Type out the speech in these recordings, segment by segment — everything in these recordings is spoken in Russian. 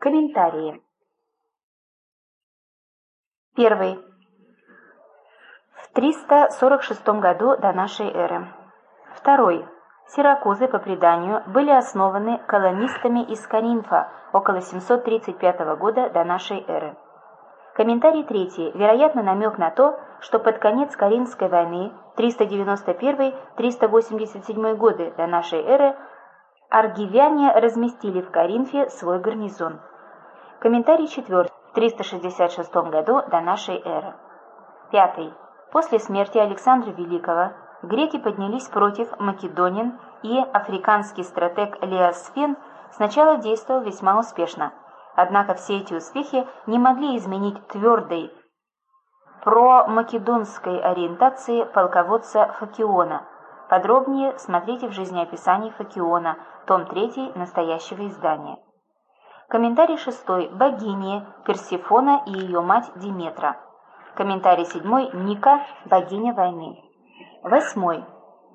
Комментарии. Первый. В 346 году до нашей эры. Второй. Сиракузы, по преданию, были основаны колонистами из Коринфа около 735 года до нашей эры. Комментарий третий. Вероятно, намек на то, что под конец Каринской войны 391-387 годы до нашей эры аргивяне разместили в Коринфе свой гарнизон. Комментарий четвертый. В 366 году до нашей эры. Пятый. После смерти Александра Великого греки поднялись против македонян, и африканский стратег Леосфен сначала действовал весьма успешно. Однако все эти успехи не могли изменить твердой промакедонской ориентации полководца Фокиона. Подробнее смотрите в жизнеописании Фокиона, том 3 настоящего издания. Комментарий 6. Богини Персифона и ее мать Диметра. Комментарий 7. Ника, богиня войны. 8.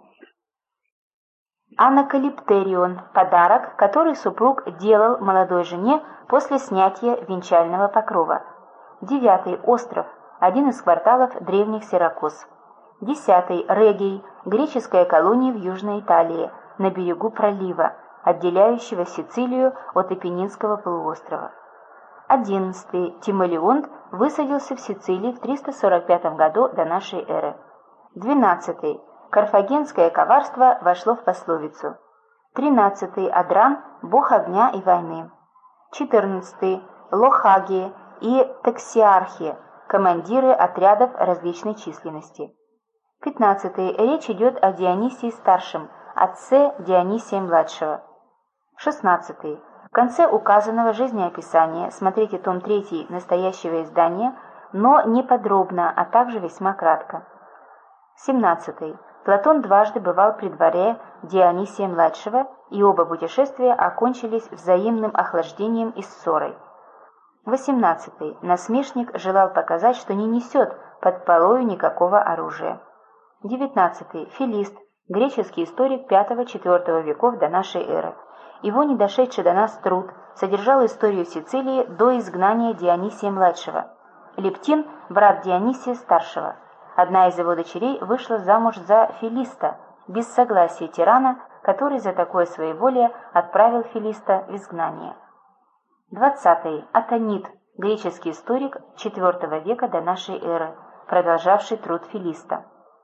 Анакалиптерион. Подарок, который супруг делал молодой жене после снятия венчального покрова. 9. Остров. Один из кварталов древних Сиракуз. 10. Регий. Греческая колония в Южной Италии, на берегу пролива, отделяющего Сицилию от Апеннинского полуострова. 11. Тимолеонт высадился в Сицилии в 345 году до нашей эры. 12. Карфагенское коварство вошло в пословицу. 13. Адран – бог огня и войны. 14. Лохаги и Тексиархи – командиры отрядов различной численности. 15. Речь идет о Дионисии Старшем, отце Дионисия-младшего. 16. В конце указанного жизнеописания смотрите том 3 настоящего издания, но не подробно, а также весьма кратко. 17. Платон дважды бывал при дворе Дионисия-младшего, и оба путешествия окончились взаимным охлаждением и ссорой. 18. Насмешник желал показать, что не несет под полою никакого оружия. 19. Филист, греческий историк V-IV веков до нашей эры. Его не дошедший до нас труд содержал историю Сицилии до изгнания Дионисия-младшего. Лептин – брат Дионисия-старшего. Одна из его дочерей вышла замуж за Филиста, без согласия тирана, который за такое своеволие отправил Филиста в изгнание. 20. Атонит, греческий историк IV века до нашей эры, продолжавший труд Филиста.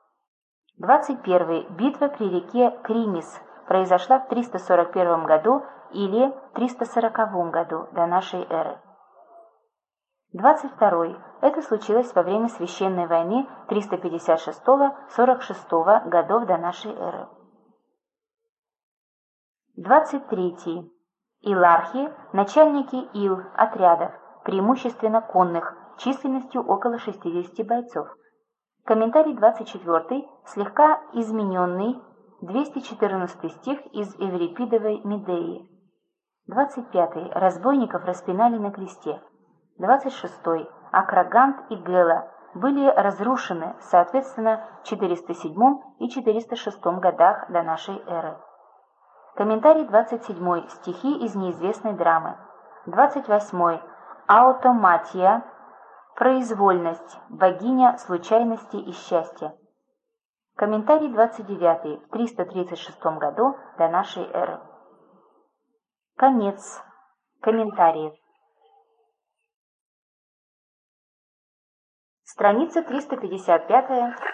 21. Битва при реке Кримис произошла в 341 году или 340 году до нашей эры. 22. Это случилось во время священной войны 356-46 годов до нашей эры. 23. Илархи – начальники ил, отрядов, преимущественно конных, численностью около 60 бойцов. Комментарий 24, слегка измененный, 214 стих из Эврипидовой Медеи. 25. Разбойников распинали на кресте. 26. Акрагант и Гела были разрушены, соответственно, в 407 и 406 годах до нашей эры. Комментарий 27. Стихи из неизвестной драмы. 28. Аутоматия. Произвольность. Богиня случайности и счастья. Комментарий 29. В 336 году до нашей эры. Конец комментариев. Страница 355.